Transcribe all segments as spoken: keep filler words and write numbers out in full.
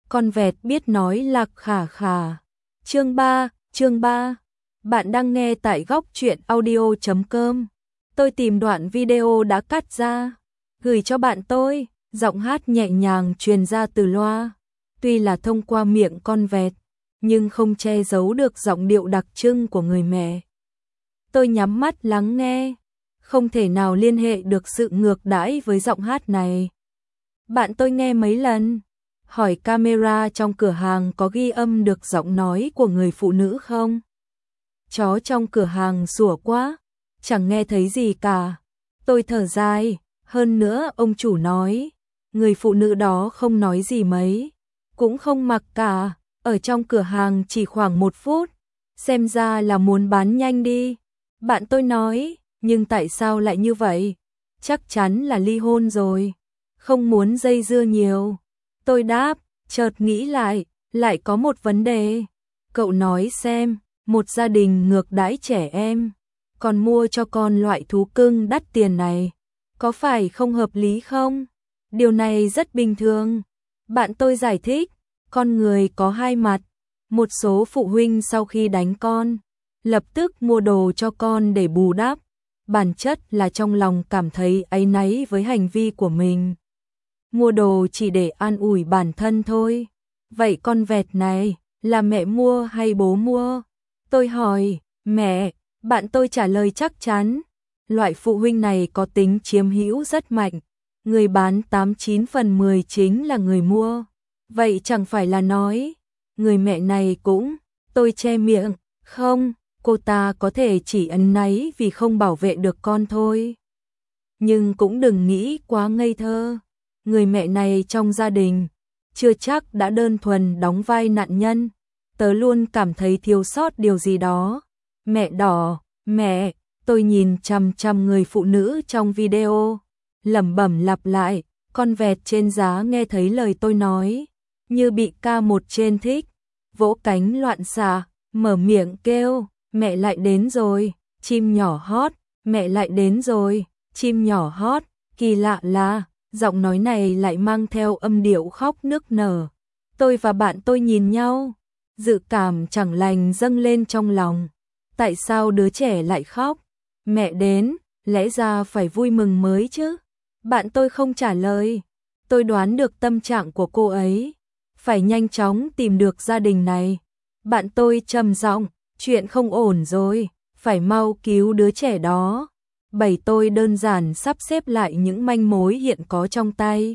con vẹt biết nói lạc khà khà. Chương ba, chương ba. Bạn đang nghe tại góc truyện audio chấm com. Tôi tìm đoạn video đã cắt ra, gửi cho bạn tôi, giọng hát nhẹ nhàng truyền ra từ loa. Tuy là thông qua miệng con vẹt, nhưng không che giấu được giọng điệu đặc trưng của người mẹ. Tôi nhắm mắt lắng nghe, không thể nào liên hệ được sự ngược đãi với giọng hát này. Bạn tôi nghe mấy lần, hỏi camera trong cửa hàng có ghi âm được giọng nói của người phụ nữ không? Chó trong cửa hàng sủa quá, chẳng nghe thấy gì cả. Tôi thở dài, hơn nữa ông chủ nói, người phụ nữ đó không nói gì mấy, cũng không mặc cả, ở trong cửa hàng chỉ khoảng một phút, xem ra là muốn bán nhanh đi. Bạn tôi nói, nhưng tại sao lại như vậy? Chắc chắn là ly hôn rồi, không muốn dây dưa nhiều. Tôi đáp, chợt nghĩ lại, lại có một vấn đề. Cậu nói xem, một gia đình ngược đãi trẻ em, còn mua cho con loại thú cưng đắt tiền này, có phải không hợp lý không? Điều này rất bình thường. Bạn tôi giải thích, con người có hai mặt. Một số phụ huynh sau khi đánh con, lập tức mua đồ cho con để bù đắp, bản chất là trong lòng cảm thấy áy náy với hành vi của mình. Mua đồ chỉ để an ủi bản thân thôi. Vậy con vẹt này, là mẹ mua hay bố mua? Tôi hỏi, mẹ. Bạn tôi trả lời chắc chắn. Loại phụ huynh này có tính chiếm hữu rất mạnh. Người bán tám chín phần mười chính là người mua. Vậy chẳng phải là nói, người mẹ này cũng. Tôi che miệng, không, cô ta có thể chỉ ân náy vì không bảo vệ được con thôi. Nhưng cũng đừng nghĩ quá ngây thơ. Người mẹ này trong gia đình, chưa chắc đã đơn thuần đóng vai nạn nhân. Tớ luôn cảm thấy thiếu sót điều gì đó. Mẹ đỏ, mẹ, tôi nhìn chằm chằm người phụ nữ trong video, lẩm bẩm lặp lại, con vẹt trên giá nghe thấy lời tôi nói, như bị ca một trên thích, vỗ cánh loạn xạ, mở miệng kêu, mẹ lại đến rồi, chim nhỏ hót, mẹ lại đến rồi, chim nhỏ hót. Kỳ lạ là, giọng nói này lại mang theo âm điệu khóc nức nở. Tôi và bạn tôi nhìn nhau, dự cảm chẳng lành dâng lên trong lòng. Tại sao đứa trẻ lại khóc? Mẹ đến, lẽ ra phải vui mừng mới chứ. Bạn tôi không trả lời. Tôi đoán được tâm trạng của cô ấy, phải nhanh chóng tìm được gia đình này. Bạn tôi trầm giọng, chuyện không ổn rồi, phải mau cứu đứa trẻ đó. Bảy tôi đơn giản sắp xếp lại những manh mối hiện có trong tay.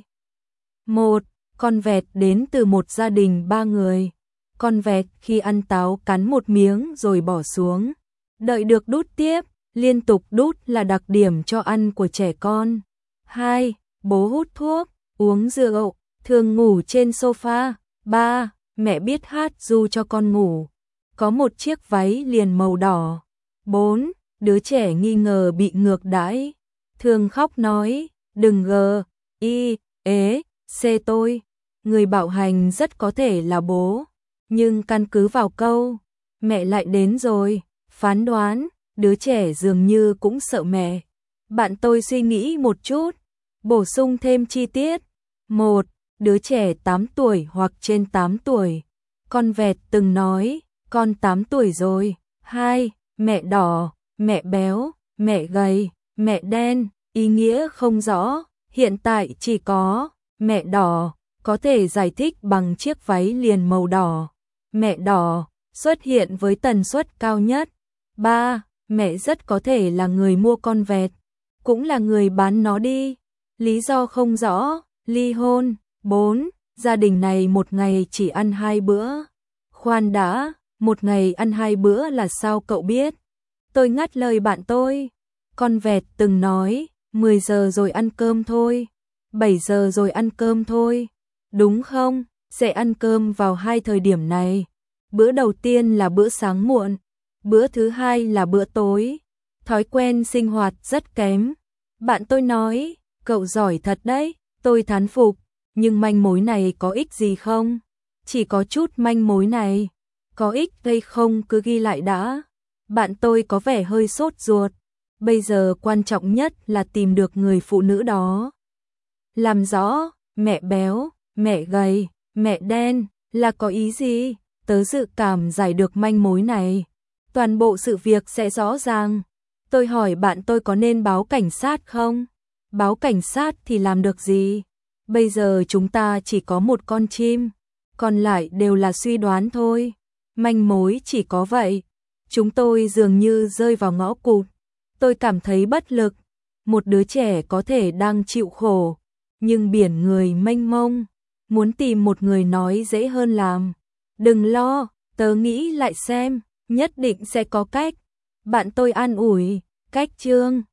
Một, con vẹt đến từ một gia đình ba người. Con vẹt khi ăn táo cắn một miếng rồi bỏ xuống, đợi được đút tiếp, liên tục đút là đặc điểm cho ăn của trẻ con. Hai, bố hút thuốc, uống rượu, thường ngủ trên sofa. Ba, mẹ biết hát ru cho con ngủ, có một chiếc váy liền màu đỏ. Bốn, đứa trẻ nghi ngờ bị ngược đãi, thường khóc nói, đừng gờ, y, ế, xê tôi. Người bạo hành rất có thể là bố, nhưng căn cứ vào câu, mẹ lại đến rồi, phán đoán, đứa trẻ dường như cũng sợ mẹ. Bạn tôi suy nghĩ một chút, bổ sung thêm chi tiết. Một, đứa trẻ tám tuổi hoặc trên tám tuổi. Con vẹt từng nói, con tám tuổi rồi. Hai, mẹ đỏ, mẹ béo, mẹ gầy, mẹ đen, ý nghĩa không rõ, hiện tại chỉ có mẹ đỏ, có thể giải thích bằng chiếc váy liền màu đỏ. Mẹ đỏ xuất hiện với tần suất cao nhất. Ba, mẹ rất có thể là người mua con vẹt, cũng là người bán nó đi. Lý do không rõ, ly hôn. Bốn, gia đình này một ngày chỉ ăn hai bữa. Khoan đã, một ngày ăn hai bữa là sao cậu biết? Tôi ngắt lời bạn tôi. Con vẹt từng nói, mười giờ rồi ăn cơm thôi, bảy giờ rồi ăn cơm thôi. Đúng không? Sẽ ăn cơm vào hai thời điểm này. Bữa đầu tiên là bữa sáng muộn, bữa thứ hai là bữa tối. Thói quen sinh hoạt rất kém. Bạn tôi nói, cậu giỏi thật đấy. Tôi thán phục, nhưng manh mối này có ích gì không? Chỉ có chút manh mối này, có ích hay không cứ ghi lại đã. Bạn tôi có vẻ hơi sốt ruột. Bây giờ quan trọng nhất là tìm được người phụ nữ đó. Làm rõ, mẹ béo, mẹ gầy, Mẹ đen, là có ý gì? Tớ dự cảm giải được manh mối này, toàn bộ sự việc sẽ rõ ràng. Tôi hỏi bạn tôi có nên báo cảnh sát không? Báo cảnh sát thì làm được gì? Bây giờ chúng ta chỉ có một con chim, còn lại đều là suy đoán thôi. Manh mối chỉ có vậy. Chúng tôi dường như rơi vào ngõ cụt. Tôi cảm thấy bất lực. Một đứa trẻ có thể đang chịu khổ, nhưng biển người mênh mông, muốn tìm một người nói dễ hơn làm. Đừng lo, tớ nghĩ lại xem, nhất định sẽ có cách. Bạn tôi an ủi, cách Trương.